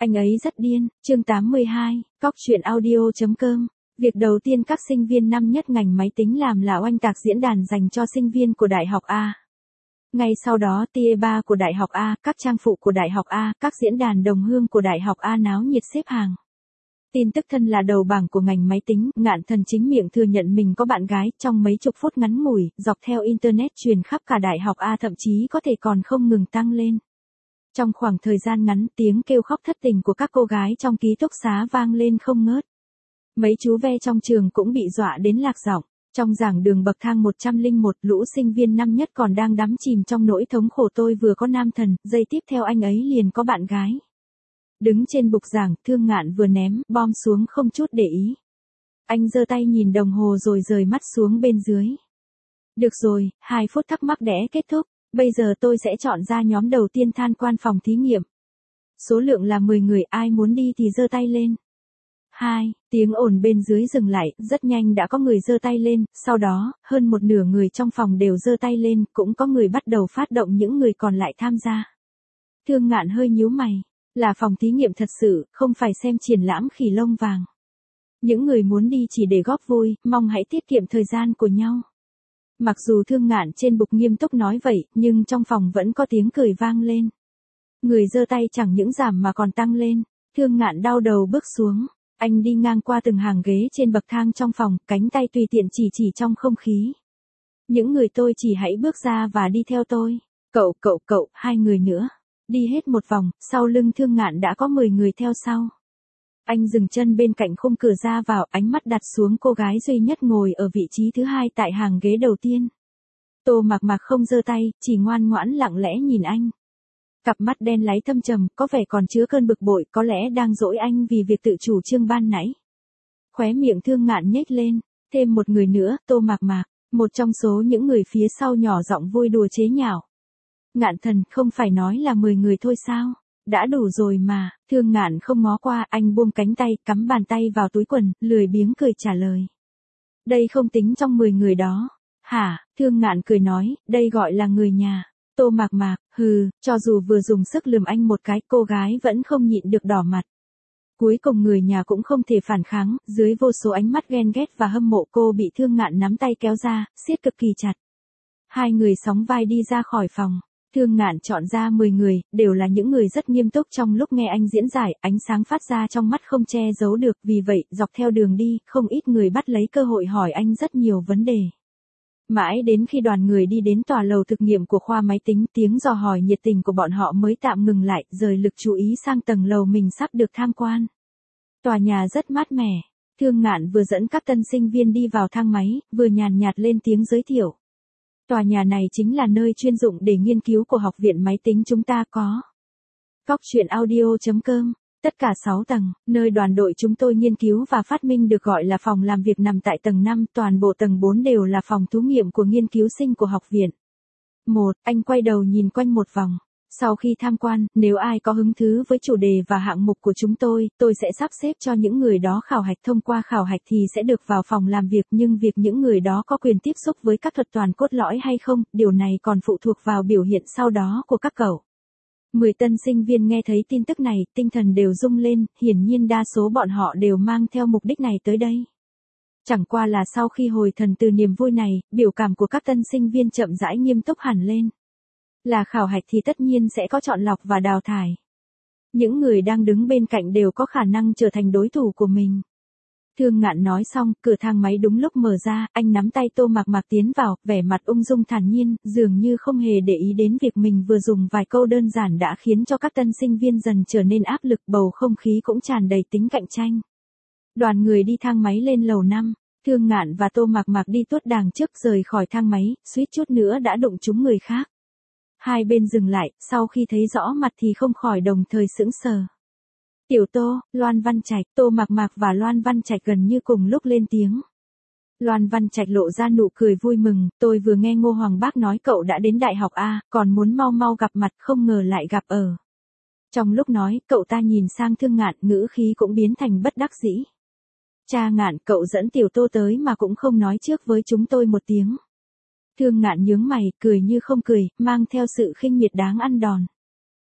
Anh ấy rất điên, chương 82, Cóc truyện audio.com. Việc đầu tiên các sinh viên năm nhất ngành máy tính làm là oanh tạc diễn đàn dành cho sinh viên của Đại học A. Ngay sau đó tier 3 của Đại học A, các trang phụ của Đại học A, các diễn đàn đồng hương của Đại học A náo nhiệt xếp hàng. Tin tức thân là đầu bảng của ngành máy tính, Ngạn Thần chính miệng thừa nhận mình có bạn gái, trong mấy chục phút ngắn ngủi, dọc theo Internet truyền khắp cả Đại học A, thậm chí có thể còn không ngừng tăng lên. Trong khoảng thời gian ngắn, tiếng kêu khóc thất tình của các cô gái trong ký túc xá vang lên không ngớt. Mấy chú ve trong trường cũng bị dọa đến lạc giọng. Trong giảng đường bậc thang 101, lũ sinh viên năm nhất còn đang đắm chìm trong nỗi thống khổ tôi vừa có nam thần, giây tiếp theo anh ấy liền có bạn gái. Đứng trên bục giảng, Thương Ngạn vừa ném bom xuống không chút để ý. Anh giơ tay nhìn đồng hồ rồi rời mắt xuống bên dưới. Được rồi, 2 phút thắc mắc đẽ kết thúc. Bây giờ tôi sẽ chọn ra nhóm đầu tiên tham quan phòng thí nghiệm. Số lượng là 10 người, ai muốn đi thì giơ tay lên. 2, tiếng ồn bên dưới dừng lại, rất nhanh đã có người giơ tay lên, sau đó, hơn một nửa người trong phòng đều giơ tay lên, cũng có người bắt đầu phát động những người còn lại tham gia. Thương Ngạn hơi nhíu mày, là phòng thí nghiệm thật sự, không phải xem triển lãm khỉ lông vàng. Những người muốn đi chỉ để góp vui, mong hãy tiết kiệm thời gian của nhau. Mặc dù Thương Ngạn trên bục nghiêm túc nói vậy, nhưng trong phòng vẫn có tiếng cười vang lên. Người giơ tay chẳng những giảm mà còn tăng lên. Thương Ngạn đau đầu bước xuống. Anh đi ngang qua từng hàng ghế trên bậc thang trong phòng, cánh tay tùy tiện chỉ trong không khí. Những người tôi chỉ hãy bước ra và đi theo tôi. Cậu, 2 người nữa. Đi hết một vòng, sau lưng Thương Ngạn đã có 10 người theo sau. Anh dừng chân bên cạnh khung cửa ra vào, ánh mắt đặt xuống cô gái duy nhất ngồi ở vị trí thứ 2 tại hàng ghế đầu tiên. Tô Mạc Mạc không giơ tay, chỉ ngoan ngoãn lặng lẽ nhìn anh. Cặp mắt đen láy thâm trầm, có vẻ còn chứa cơn bực bội, có lẽ đang dỗi anh vì việc tự chủ trương ban nãy. Khóe miệng Thương Ngạn nhếch lên, thêm một người nữa, Tô Mạc Mạc, một trong số những người phía sau nhỏ giọng vui đùa chế nhạo. Ngạn Thần, không phải nói là 10 người thôi sao? Đã đủ rồi mà. Thương Ngạn không ngó qua, anh buông cánh tay, cắm bàn tay vào túi quần, lười biếng cười trả lời. Đây không tính trong 10 người đó. Hả? Thương Ngạn cười nói, đây gọi là người nhà. Tô Mạc Mạc, cho dù vừa dùng sức lườm anh một cái, cô gái vẫn không nhịn được đỏ mặt. Cuối cùng người nhà cũng không thể phản kháng, dưới vô số ánh mắt ghen ghét và hâm mộ cô bị Thương Ngạn nắm tay kéo ra, siết cực kỳ chặt. 2 người sóng vai đi ra khỏi phòng. Thương Ngạn chọn ra 10 người, đều là những người rất nghiêm túc trong lúc nghe anh diễn giải, ánh sáng phát ra trong mắt không che giấu được, vì vậy, dọc theo đường đi, không ít người bắt lấy cơ hội hỏi anh rất nhiều vấn đề. Mãi đến khi đoàn người đi đến tòa lầu thực nghiệm của khoa máy tính, tiếng dò hỏi nhiệt tình của bọn họ mới tạm ngừng lại, rời lực chú ý sang tầng lầu mình sắp được tham quan. Tòa nhà rất mát mẻ. Thương Ngạn vừa dẫn các tân sinh viên đi vào thang máy, vừa nhàn nhạt lên tiếng giới thiệu. Tòa nhà này chính là nơi chuyên dụng để nghiên cứu của học viện máy tính chúng ta có. Cóc truyện audio.com. Tất cả 6 tầng, nơi đoàn đội chúng tôi nghiên cứu và phát minh được gọi là phòng làm việc nằm tại tầng 5, toàn bộ tầng 4 đều là phòng thí nghiệm của nghiên cứu sinh của học viện. Anh quay đầu nhìn quanh một vòng. Sau khi tham quan, nếu ai có hứng thú với chủ đề và hạng mục của chúng tôi sẽ sắp xếp cho những người đó khảo hạch, thông qua khảo hạch thì sẽ được vào phòng làm việc, nhưng việc những người đó có quyền tiếp xúc với các thuật toán cốt lõi hay không, điều này còn phụ thuộc vào biểu hiện sau đó của các cậu. 10 tân sinh viên nghe thấy tin tức này, tinh thần đều rung lên, hiển nhiên đa số bọn họ đều mang theo mục đích này tới đây. Chẳng qua là sau khi hồi thần từ niềm vui này, biểu cảm của các tân sinh viên chậm rãi nghiêm túc hẳn lên. Là khảo hạch thì tất nhiên sẽ có chọn lọc và đào thải. Những người đang đứng bên cạnh đều có khả năng trở thành đối thủ của mình. Thương Ngạn nói xong, cửa thang máy đúng lúc mở ra, anh nắm tay Tô Mạc Mạc tiến vào, vẻ mặt ung dung thản nhiên, dường như không hề để ý đến việc mình vừa dùng vài câu đơn giản đã khiến cho các tân sinh viên dần trở nên áp lực, bầu không khí cũng tràn đầy tính cạnh tranh. Đoàn người đi thang máy lên lầu 5, Thương Ngạn và Tô Mạc Mạc đi tuốt đàng trước rời khỏi thang máy, suýt chút nữa đã đụng trúng người khác. Hai bên dừng lại, sau khi thấy rõ mặt thì không khỏi đồng thời sững sờ. Tiểu Tô, Loan Văn Trạch, Tô Mạc Mạc và Loan Văn Trạch gần như cùng lúc lên tiếng. Loan Văn Trạch lộ ra nụ cười vui mừng, tôi vừa nghe Ngô Hoàng Bác nói cậu đã đến Đại học A, còn muốn mau mau gặp mặt, không ngờ lại gặp ở. Trong lúc nói, cậu ta nhìn sang Thương Ngạn, ngữ khí cũng biến thành bất đắc dĩ. Cha Ngạn, cậu dẫn Tiểu Tô tới mà cũng không nói trước với chúng tôi một tiếng. Thương Ngạn nhướng mày, cười như không cười, mang theo sự khinh miệt đáng ăn đòn.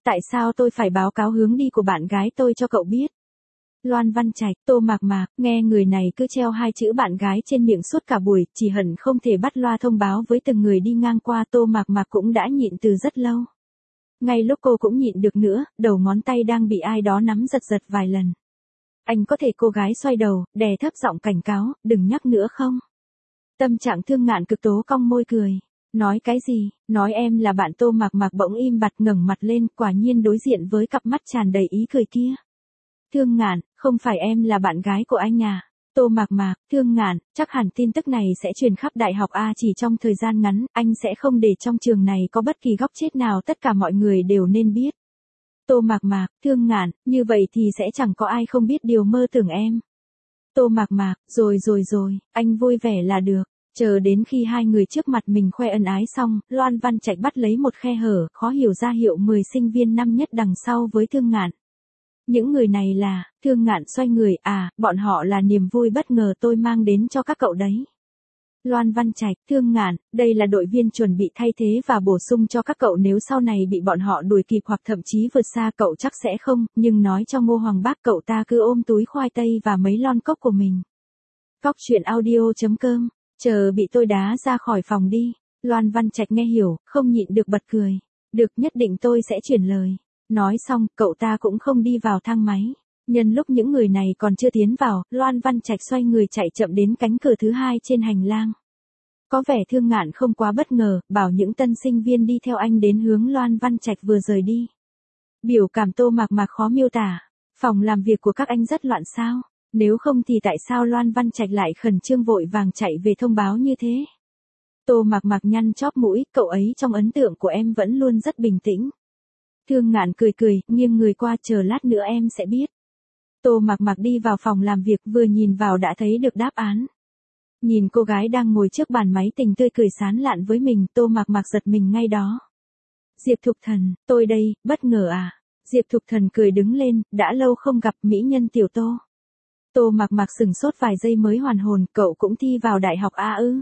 tại sao tôi phải báo cáo hướng đi của bạn gái tôi cho cậu biết? Loan Văn Trạch, Tô Mạc Mạc, nghe người này cứ treo hai chữ bạn gái trên miệng suốt cả buổi, chỉ hận không thể bắt loa thông báo với từng người đi ngang qua. Tô Mạc Mạc cũng đã nhịn từ rất lâu. Ngay lúc cô cũng nhịn được nữa, đầu ngón tay đang bị ai đó nắm giật giật vài lần. Anh có thể cô gái xoay đầu, đè thấp giọng cảnh cáo, đừng nhắc nữa không? Tâm trạng Thương Ngạn cực tố cong môi cười. Nói cái gì? Nói em là bạn. Tô Mạc Mạc bỗng im bặt ngẩng mặt lên, quả nhiên đối diện với cặp mắt tràn đầy ý cười kia. Thương Ngạn, không phải em là bạn gái của anh à? Tô Mạc Mạc, Thương Ngạn, chắc hẳn tin tức này sẽ truyền khắp đại học A chỉ trong thời gian ngắn, anh sẽ không để trong trường này có bất kỳ góc chết nào, tất cả mọi người đều nên biết. Tô Mạc Mạc, Thương Ngạn, như vậy thì sẽ chẳng có ai không biết điều mơ tưởng em. Tô Mạc Mạc, rồi, anh vui vẻ là được. Chờ đến khi hai người trước mặt mình khoe ân ái xong, Loan Văn Trạch bắt lấy một khe hở, khó hiểu ra hiệu 10 sinh viên năm nhất đằng sau với Thương Ngạn. Những người này là, Thương Ngạn xoay người, bọn họ là niềm vui bất ngờ tôi mang đến cho các cậu đấy. Loan Văn Trạch, Thương Ngạn, đây là đội viên chuẩn bị thay thế và bổ sung cho các cậu nếu sau này bị bọn họ đuổi kịp hoặc thậm chí vượt xa cậu chắc sẽ không, nhưng nói cho Ngô Hoàng Bác cậu ta cứ ôm túi khoai tây và mấy lon cốc của mình. Cóc truyện audio.com, chờ bị tôi đá ra khỏi phòng đi. Loan Văn Trạch nghe hiểu, không nhịn được bật cười. Được, nhất định tôi sẽ chuyển lời. Nói xong, cậu ta cũng không đi vào thang máy. Nhân lúc những người này còn chưa tiến vào, Loan Văn Trạch xoay người chạy chậm đến cánh cửa thứ hai trên hành lang. Có vẻ Thương Ngạn không quá bất ngờ, bảo những tân sinh viên đi theo anh đến hướng Loan Văn Trạch vừa rời đi. Biểu cảm Tô Mạc Mạc khó miêu tả. Phòng làm việc của các anh rất loạn sao? Nếu không thì tại sao Loan Văn Trạch lại khẩn trương vội vàng chạy về thông báo như thế? Tô Mạc Mạc nhăn chóp mũi, cậu ấy trong ấn tượng của em vẫn luôn rất bình tĩnh. Thương Ngạn cười, nghiêng người qua, chờ lát nữa em sẽ biết. Tô Mạc Mạc đi vào phòng làm việc, vừa nhìn vào đã thấy được đáp án. Nhìn cô gái đang ngồi trước bàn máy tính tươi cười sán lạn với mình, Tô Mạc Mạc giật mình ngay đó. Diệp Thục Thần, tôi đây, bất ngờ à? Diệp Thục Thần cười đứng lên, đã lâu không gặp mỹ nhân tiểu Tô. Tô Mạc Mạc sửng sốt vài giây mới hoàn hồn, cậu cũng thi vào đại học A ư?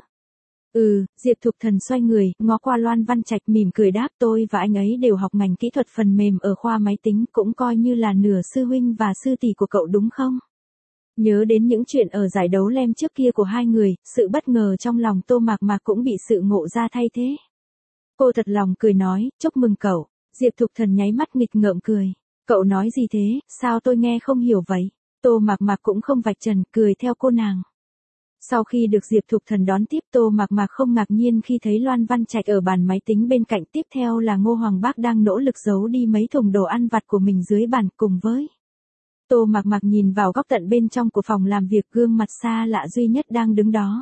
Diệp Thục Thần xoay người, ngó qua Loan Văn Trạch mỉm cười đáp, tôi và anh ấy đều học ngành kỹ thuật phần mềm ở khoa máy tính, cũng coi như là nửa sư huynh và sư tỷ của cậu đúng không? Nhớ đến những chuyện ở giải đấu lem trước kia của hai người, sự bất ngờ trong lòng Tô Mạc Mạc cũng bị sự ngộ ra thay thế. Cô thật lòng cười nói, chúc mừng cậu. Diệp Thục Thần nháy mắt nghịch ngợm cười. Cậu nói gì thế, sao tôi nghe không hiểu vậy? Tô Mạc Mạc cũng không vạch trần, cười theo cô nàng. Sau khi được Diệp Thục Thần đón tiếp, Tô Mạc Mạc không ngạc nhiên khi thấy Loan Văn Trạch ở bàn máy tính bên cạnh, tiếp theo là Ngô Hoàng Bác đang nỗ lực giấu đi mấy thùng đồ ăn vặt của mình dưới bàn cùng với. Tô Mạc Mạc nhìn vào góc tận bên trong của phòng làm việc, gương mặt xa lạ duy nhất đang đứng đó.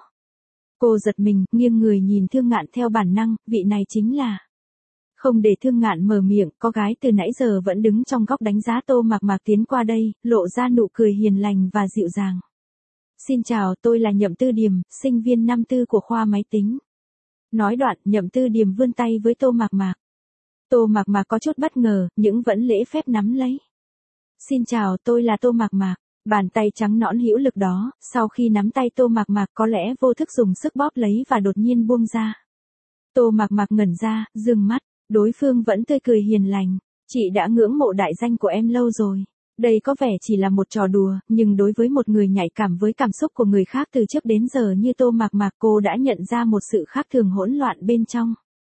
Cô giật mình, nghiêng người nhìn Thương Ngạn theo bản năng, vị này chính là. Không để Thương Ngạn mở miệng, có gái từ nãy giờ vẫn đứng trong góc đánh giá Tô Mạc Mạc tiến qua đây, lộ ra nụ cười hiền lành và dịu dàng. Xin chào, tôi là Nhậm Tư Điềm, sinh viên năm tư của khoa máy tính. Nói đoạn, Nhậm Tư Điềm vươn tay với Tô Mạc Mạc. Tô Mạc Mạc có chút bất ngờ, nhưng vẫn lễ phép nắm lấy. Xin chào, tôi là Tô Mạc Mạc. Bàn tay trắng nõn hữu lực đó, sau khi nắm tay Tô Mạc Mạc có lẽ vô thức dùng sức bóp lấy và đột nhiên buông ra. Tô Mạc Mạc ngẩn ra, dương mắt, đối phương vẫn tươi cười hiền lành. Chị đã ngưỡng mộ đại danh của em lâu rồi. Đây có vẻ chỉ là một trò đùa, nhưng đối với một người nhạy cảm với cảm xúc của người khác từ trước đến giờ như Tô Mạc Mạc, cô đã nhận ra một sự khác thường hỗn loạn bên trong.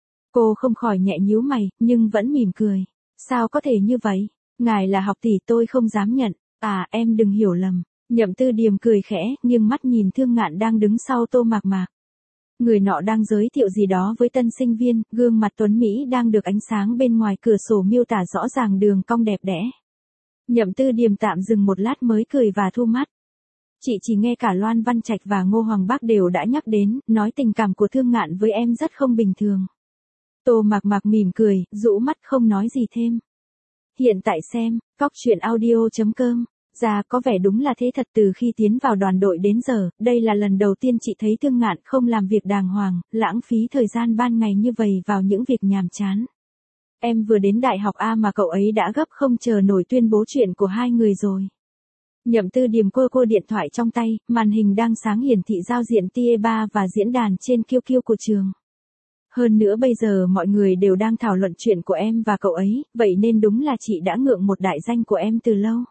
Cô không khỏi nhẹ nhíu mày, nhưng vẫn mỉm cười. Sao có thể như vậy? Ngài là học tỷ, tôi không dám nhận. Em đừng hiểu lầm. Nhậm Tư Điềm cười khẽ, nghiêng mắt nhìn Thương Ngạn đang đứng sau Tô Mạc Mạc. Người nọ đang giới thiệu gì đó với tân sinh viên, gương mặt tuấn Mỹ đang được ánh sáng bên ngoài cửa sổ miêu tả rõ ràng đường cong đẹp đẽ. Nhậm Tư Điềm tạm dừng một lát mới cười và thu mắt. Chị chỉ nghe cả Loan Văn Trạch và Ngô Hoàng Bác đều đã nhắc đến, nói tình cảm của Thương Ngạn với em rất không bình thường. Tô Mạc Mạc mỉm cười, rũ mắt không nói gì thêm. Hiện tại xem, cóc truyện audio.com. Ra có vẻ đúng là thế thật, từ khi tiến vào đoàn đội đến giờ, đây là lần đầu tiên chị thấy Thương Ngạn không làm việc đàng hoàng, lãng phí thời gian ban ngày như vậy vào những việc nhàm chán. Em vừa đến đại học A mà cậu ấy đã gấp không chờ nổi tuyên bố chuyện của hai người rồi. Nhậm Tư Điềm cô điện thoại trong tay, màn hình đang sáng hiển thị giao diện tier 3 và diễn đàn trên QQ của trường. Hơn nữa bây giờ mọi người đều đang thảo luận chuyện của em và cậu ấy, vậy nên đúng là chị đã ngưỡng một đại danh của em từ lâu.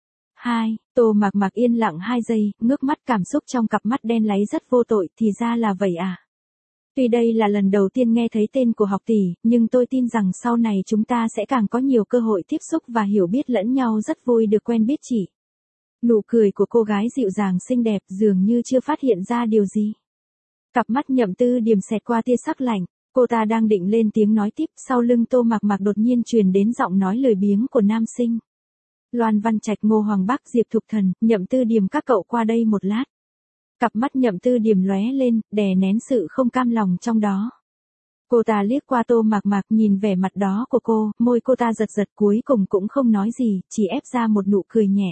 2. Tô Mạc Mạc yên lặng 2 giây, ngước mắt cảm xúc trong cặp mắt đen láy rất vô tội, thì ra là vậy à. Tuy đây là lần đầu tiên nghe thấy tên của học tỷ, nhưng tôi tin rằng sau này chúng ta sẽ càng có nhiều cơ hội tiếp xúc và hiểu biết lẫn nhau, rất vui được quen biết chị. Nụ cười của cô gái dịu dàng xinh đẹp dường như chưa phát hiện ra điều gì. Cặp mắt Nhậm Tư Điềm xẹt qua tia sắc lạnh, cô ta đang định lên tiếng nói tiếp, sau lưng Tô Mạc Mạc đột nhiên truyền đến giọng nói lười biếng của nam sinh. Loan Văn Trạch, Ngô Hoàng Bắc, Diệp Thục Thần, Nhậm Tư Điềm, các cậu qua đây một lát. Cặp mắt Nhậm Tư Điềm lóe lên, đè nén sự không cam lòng trong đó. Cô ta liếc qua Tô Mạc Mạc, nhìn vẻ mặt đó của cô, môi cô ta giật giật, cuối cùng cũng không nói gì, chỉ ép ra một nụ cười nhẹ.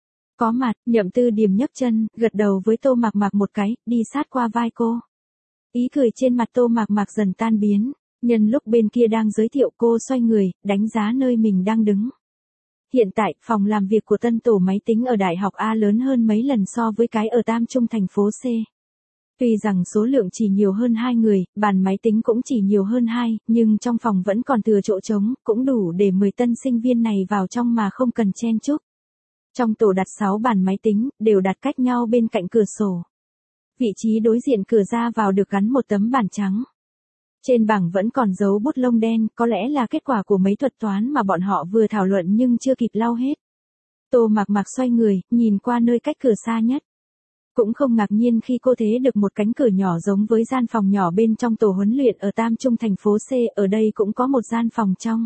Có mặt, Nhậm Tư Điềm nhấc chân, gật đầu với Tô Mạc Mạc một cái, đi sát qua vai cô. Ý cười trên mặt Tô Mạc Mạc dần tan biến, nhân lúc bên kia đang giới thiệu, cô xoay người, đánh giá nơi mình đang đứng. Hiện tại, phòng làm việc của tân tổ máy tính ở Đại học A lớn hơn mấy lần so với cái ở Tam Trung thành phố C. Tuy rằng số lượng chỉ nhiều hơn 2 người, bàn máy tính cũng chỉ nhiều hơn 2, nhưng trong phòng vẫn còn thừa chỗ trống, cũng đủ để 10 tân sinh viên này vào trong mà không cần chen chúc. Trong tổ đặt 6 bàn máy tính, đều đặt cách nhau bên cạnh cửa sổ. Vị trí đối diện cửa ra vào được gắn một tấm bàn trắng. Trên bảng vẫn còn dấu bút lông đen, có lẽ là kết quả của mấy thuật toán mà bọn họ vừa thảo luận nhưng chưa kịp lau hết. Tô Mạc Mạc xoay người, nhìn qua nơi cách cửa xa nhất. Cũng không ngạc nhiên khi cô thấy được một cánh cửa nhỏ giống với gian phòng nhỏ bên trong tổ huấn luyện ở Tam Trung thành phố C, ở đây cũng có một gian phòng trong.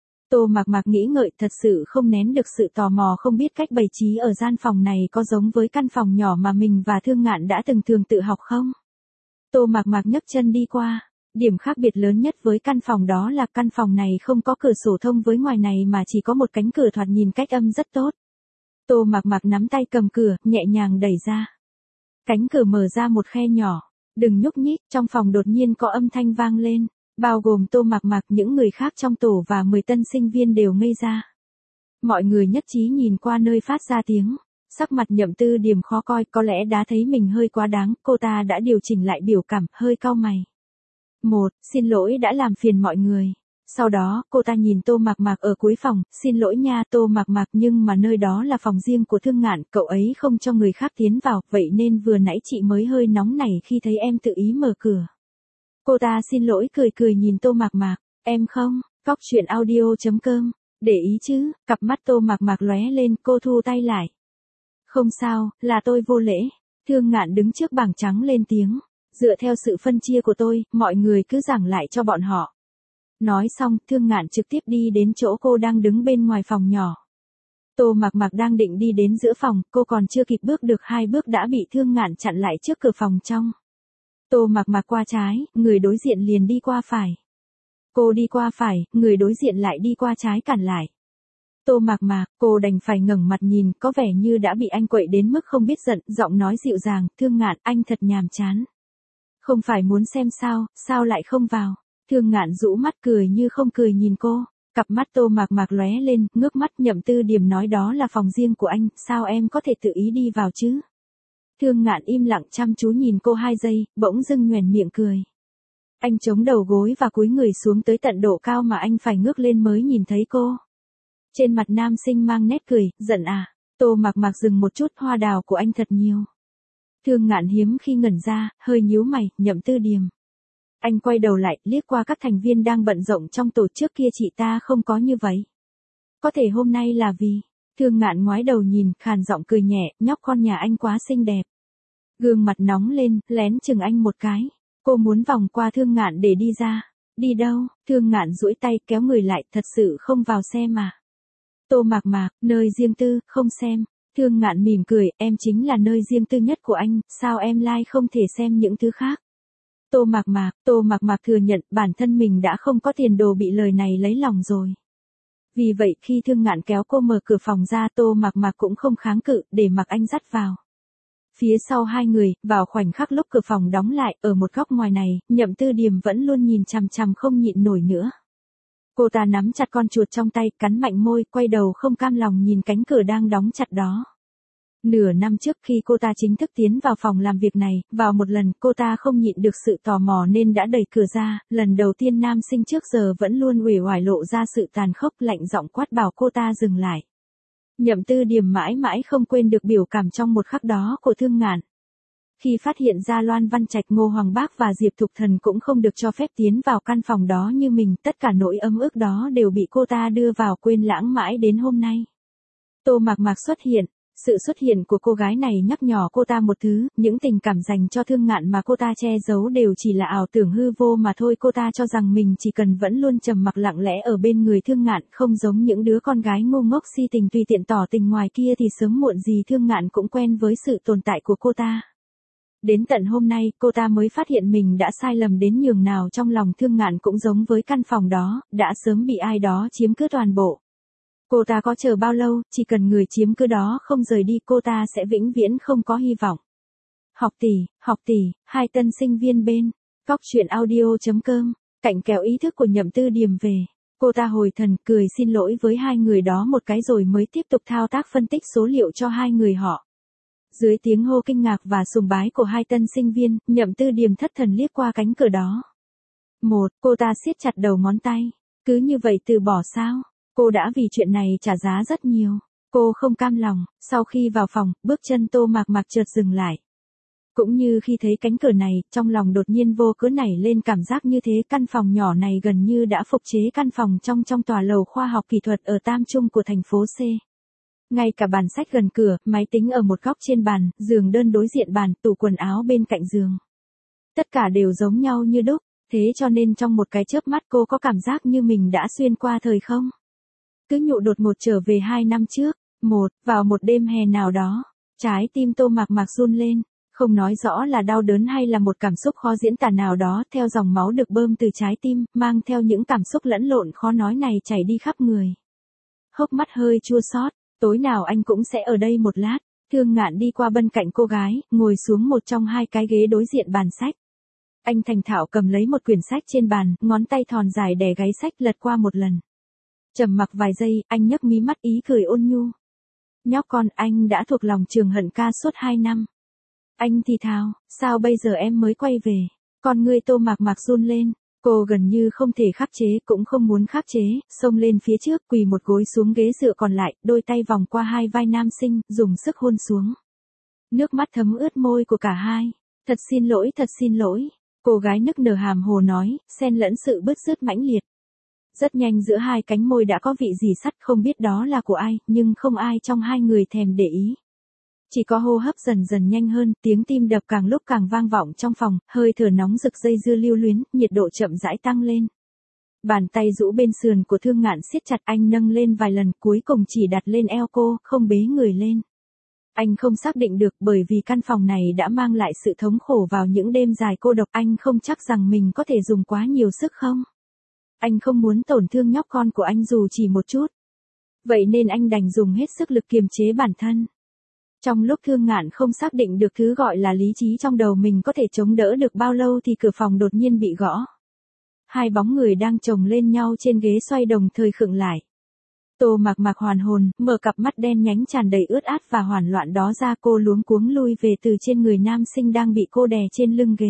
Tô Mạc Mạc nghĩ ngợi, thật sự không nén được sự tò mò, không biết cách bày trí ở gian phòng này có giống với căn phòng nhỏ mà mình và Thương Ngạn đã từng thường tự học không? Tô Mạc Mạc nhấc chân đi qua. Điểm khác biệt lớn nhất với căn phòng đó là căn phòng này không có cửa sổ thông với ngoài này mà chỉ có một cánh cửa thoạt nhìn cách âm rất tốt. Tô Mạc Mạc nắm tay cầm cửa, nhẹ nhàng đẩy ra. Cánh cửa mở ra một khe nhỏ. Đừng nhúc nhích, trong phòng đột nhiên có âm thanh vang lên. Bao gồm Tô Mạc Mạc, những người khác trong tổ và 10 tân sinh viên đều ngây ra. Mọi người nhất trí nhìn qua nơi phát ra tiếng. Sắc mặt Nhậm Tư Điềm khó coi, có lẽ đã thấy mình hơi quá đáng, cô ta đã điều chỉnh lại biểu cảm, hơi cau mày. Xin lỗi đã làm phiền mọi người. Sau đó, cô ta nhìn Tô Mạc Mạc ở cuối phòng, xin lỗi nha Tô Mạc Mạc, nhưng mà nơi đó là phòng riêng của Thương Ngạn, cậu ấy không cho người khác tiến vào, vậy nên vừa nãy chị mới hơi nóng nảy khi thấy em tự ý mở cửa. Cô ta xin lỗi cười cười nhìn Tô Mạc Mạc, em không, Cóc Truyện Audio.com, để ý chứ, cặp mắt Tô Mạc Mạc lóe lên, cô thu tay lại. Không sao, là tôi vô lễ. Thương Ngạn đứng trước bảng trắng lên tiếng. Dựa theo sự phân chia của tôi, mọi người cứ giảng lại cho bọn họ. Nói xong, Thương Ngạn trực tiếp đi đến chỗ cô đang đứng bên ngoài phòng nhỏ. Tô Mạc Mạc đang định đi đến giữa phòng, cô còn chưa kịp bước được 2 bước đã bị Thương Ngạn chặn lại trước cửa phòng trong. Tô Mạc Mạc qua trái, người đối diện liền đi qua phải. Cô đi qua phải, người đối diện lại đi qua trái cản lại. Tô Mạc Mạc, cô đành phải ngẩng mặt nhìn, có vẻ như đã bị anh quậy đến mức không biết giận, giọng nói dịu dàng, Thương Ngạn, anh thật nhàm chán. Không phải muốn xem sao lại không vào? Thương Ngạn rũ mắt cười như không cười nhìn cô, cặp mắt Tô Mạc Mạc lóe lên, ngước mắt. Nhậm Tư Điềm nói đó là phòng riêng của anh, sao em có thể tự ý đi vào chứ? Thương Ngạn im lặng chăm chú nhìn cô 2 giây, bỗng dưng nhoẻn miệng cười. Anh chống đầu gối và cúi người xuống tới tận độ cao mà anh phải ngước lên mới nhìn thấy cô. Trên mặt nam sinh mang nét cười, giận à? Tô Mạc Mạc dừng một chút, hoa đào của anh thật nhiều. Thương Ngạn hiếm khi ngẩn ra, hơi nhíu mày, Nhậm Tư Điềm. Anh quay đầu lại, liếc qua các thành viên đang bận rộn trong tổ, trước kia chị ta không có như vậy. Có thể hôm nay là vì... Thương Ngạn ngoái đầu nhìn, khàn giọng cười nhẹ, nhóc con nhà anh quá xinh đẹp. Gương mặt nóng lên, lén chừng anh một cái. Cô muốn vòng qua Thương Ngạn để đi ra. Đi đâu? Thương Ngạn duỗi tay kéo người lại, thật sự không vào xem mà. Tô Mạc Mạc, nơi riêng tư, không xem. Thương Ngạn mỉm cười, em chính là nơi riêng tư nhất của anh, sao em không thể xem những thứ khác. Tô Mạc Mạc thừa nhận bản thân mình đã không có tiền đồ, bị lời này lấy lòng rồi. Vì vậy khi Thương Ngạn kéo cô mở cửa phòng ra, Tô Mạc Mạc cũng không kháng cự, để mặc anh dắt vào. Phía sau 2 người, vào khoảnh khắc lúc cửa phòng đóng lại, ở một góc ngoài này, Nhậm Tư Điềm vẫn luôn nhìn chằm chằm không nhịn nổi nữa. Cô ta nắm chặt con chuột trong tay, cắn mạnh môi, quay đầu không cam lòng nhìn cánh cửa đang đóng chặt đó. Nửa năm trước khi cô ta chính thức tiến vào phòng làm việc này, vào một lần cô ta không nhịn được sự tò mò nên đã đẩy cửa ra, lần đầu tiên nam sinh trước giờ vẫn luôn uể oải lộ ra sự tàn khốc, lạnh giọng quát bảo cô ta dừng lại. Nhậm Tư Điềm mãi mãi không quên được biểu cảm trong một khắc đó của Thương Ngạn. Khi phát hiện ra Loan Văn Trạch, Ngô Hoàng Bác và Diệp Thục Thần cũng không được cho phép tiến vào căn phòng đó như mình, tất cả nỗi ấm ức đó đều bị cô ta đưa vào quên lãng mãi đến hôm nay. Tô Mạc Mạc xuất hiện. Sự xuất hiện của cô gái này nhắc nhở cô ta một thứ, những tình cảm dành cho Thương Ngạn mà cô ta che giấu đều chỉ là ảo tưởng hư vô mà thôi. Cô ta cho rằng mình chỉ cần vẫn luôn trầm mặc lặng lẽ ở bên người Thương Ngạn, không giống những đứa con gái ngu ngốc si tình tùy tiện tỏ tình ngoài kia, thì sớm muộn gì Thương Ngạn cũng quen với sự tồn tại của cô ta. Đến tận hôm nay, cô ta mới phát hiện mình đã sai lầm đến nhường nào. Trong lòng Thương Ngạn cũng giống với căn phòng đó, đã sớm bị ai đó chiếm cứ toàn bộ. Cô ta có chờ bao lâu, chỉ cần người chiếm cứ đó không rời đi, cô ta sẽ vĩnh viễn không có hy vọng. Học tỷ, hai tân sinh viên bên, Cóc Truyện Audio.com, cạnh kéo ý thức của Nhậm Tư Điềm về. Cô ta hồi thần, cười xin lỗi với hai người đó một cái rồi mới tiếp tục thao tác phân tích số liệu cho hai người họ. Dưới tiếng hô kinh ngạc và sùng bái của hai tân sinh viên, Nhậm Tư Điềm thất thần liếc qua cánh cửa đó. Cô ta siết chặt đầu ngón tay. Cứ như vậy từ bỏ sao? Cô đã vì chuyện này trả giá rất nhiều. Cô không cam lòng. Sau khi vào phòng, bước chân Tô Mạc Mạc chợt dừng lại. Cũng như khi thấy cánh cửa này, trong lòng đột nhiên vô cớ nảy lên cảm giác như thế. Căn phòng nhỏ này gần như đã phục chế căn phòng trong tòa lầu khoa học kỹ thuật ở Tam Trung của thành phố C. Ngay cả bàn sách gần cửa, máy tính ở một góc trên bàn, giường đơn đối diện bàn, tủ quần áo bên cạnh giường. Tất cả đều giống nhau như đúc, thế cho nên trong một cái chớp mắt cô có cảm giác như mình đã xuyên qua thời không. Cứ nhụ đột ngột trở về 2 năm trước. Vào một đêm hè nào đó, trái tim Tô Mạc Mạc run lên, không nói rõ là đau đớn hay là một cảm xúc khó diễn tả nào đó, theo dòng máu được bơm từ trái tim, mang theo những cảm xúc lẫn lộn khó nói này chảy đi khắp người. Hốc mắt hơi chua xót. Tối nào anh cũng sẽ ở đây một lát. Thương Ngạn đi qua bên cạnh cô gái, ngồi xuống một trong hai cái ghế đối diện bàn sách. Anh thành thạo cầm lấy một quyển sách trên bàn, ngón tay thon dài đè gáy sách lật qua một lần. Trầm mặc vài giây, anh nhấc mí mắt ý cười ôn nhu. Nhóc con, anh đã thuộc lòng Trường Hận ca suốt 2 năm. Anh thì thào, sao bây giờ em mới quay về? Con ngươi Tô Mạc Mạc run lên. Cô gần như không thể khắc chế, cũng không muốn khắc chế, xông lên phía trước, quỳ một gối xuống ghế dựa còn lại, đôi tay vòng qua hai vai nam sinh, dùng sức hôn xuống. Nước mắt thấm ướt môi của cả hai. Thật xin lỗi. Cô gái nức nở hàm hồ nói, xen lẫn sự bứt rứt mãnh liệt. Rất nhanh giữa hai cánh môi đã có vị gì sắt, không biết đó là của ai, nhưng không ai trong hai người thèm để ý. Chỉ có hô hấp dần dần nhanh hơn, tiếng tim đập càng lúc càng vang vọng trong phòng, hơi thở nóng rực dây dưa lưu luyến, nhiệt độ chậm rãi tăng lên. Bàn tay rũ bên sườn của Thương Ngạn siết chặt, anh nâng lên vài lần, cuối cùng chỉ đặt lên eo cô, không bế người lên. Anh không xác định được, bởi vì căn phòng này đã mang lại sự thống khổ vào những đêm dài cô độc, anh không chắc rằng mình có thể dùng quá nhiều sức không. Anh không muốn tổn thương nhóc con của anh dù chỉ một chút. Vậy nên anh đành dùng hết sức lực kiềm chế bản thân. Trong lúc Thương Ngạn không xác định được thứ gọi là lý trí trong đầu mình có thể chống đỡ được bao lâu thì cửa phòng đột nhiên bị gõ. Hai bóng người đang chồng lên nhau trên ghế xoay đồng thời khựng lại. Tô Mạc Mạc hoàn hồn, mở cặp mắt đen nhánh tràn đầy ướt át và hoảng loạn đó ra, cô luống cuống lui về từ trên người nam sinh đang bị cô đè trên lưng ghế.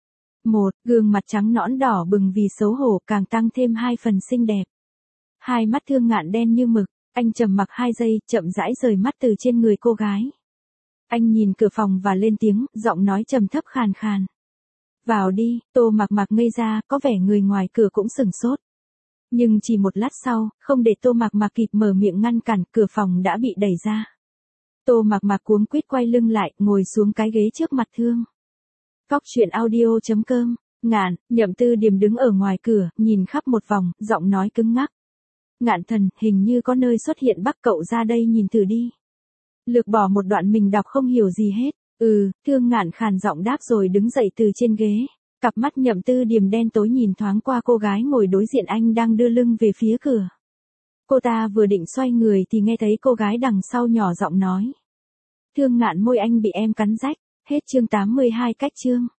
Gương mặt trắng nõn đỏ bừng vì xấu hổ càng tăng thêm 2 phần xinh đẹp. Hai mắt Thương Ngạn đen như mực, anh trầm mặc 2 giây, chậm rãi rời mắt từ trên người cô gái. Anh nhìn cửa phòng và lên tiếng, giọng nói trầm thấp khàn khàn. Vào đi. Tô Mạc Mạc ngây ra, có vẻ người ngoài cửa cũng sửng sốt. Nhưng chỉ một lát sau, không để Tô Mạc Mạc kịp mở miệng ngăn cản, cửa phòng đã bị đẩy ra. Tô Mạc Mạc cuống quýt quay lưng lại, ngồi xuống cái ghế trước mặt Thương. Cóc Truyện Audio.com. Ngạn, Nhậm Tư Điềm đứng ở ngoài cửa, nhìn khắp một vòng, giọng nói cứng ngắc. Ngạn thần, hình như có nơi xuất hiện, bắt cậu ra đây nhìn thử đi. Lược bỏ một đoạn mình đọc không hiểu gì hết. Thương Ngạn khàn giọng đáp rồi đứng dậy từ trên ghế. Cặp mắt Nhậm Tư Điềm đen tối nhìn thoáng qua cô gái ngồi đối diện anh đang đưa lưng về phía cửa. Cô ta vừa định xoay người thì nghe thấy cô gái đằng sau nhỏ giọng nói. Thương Ngạn, môi anh bị em cắn rách. Hết chương 82 cách chương.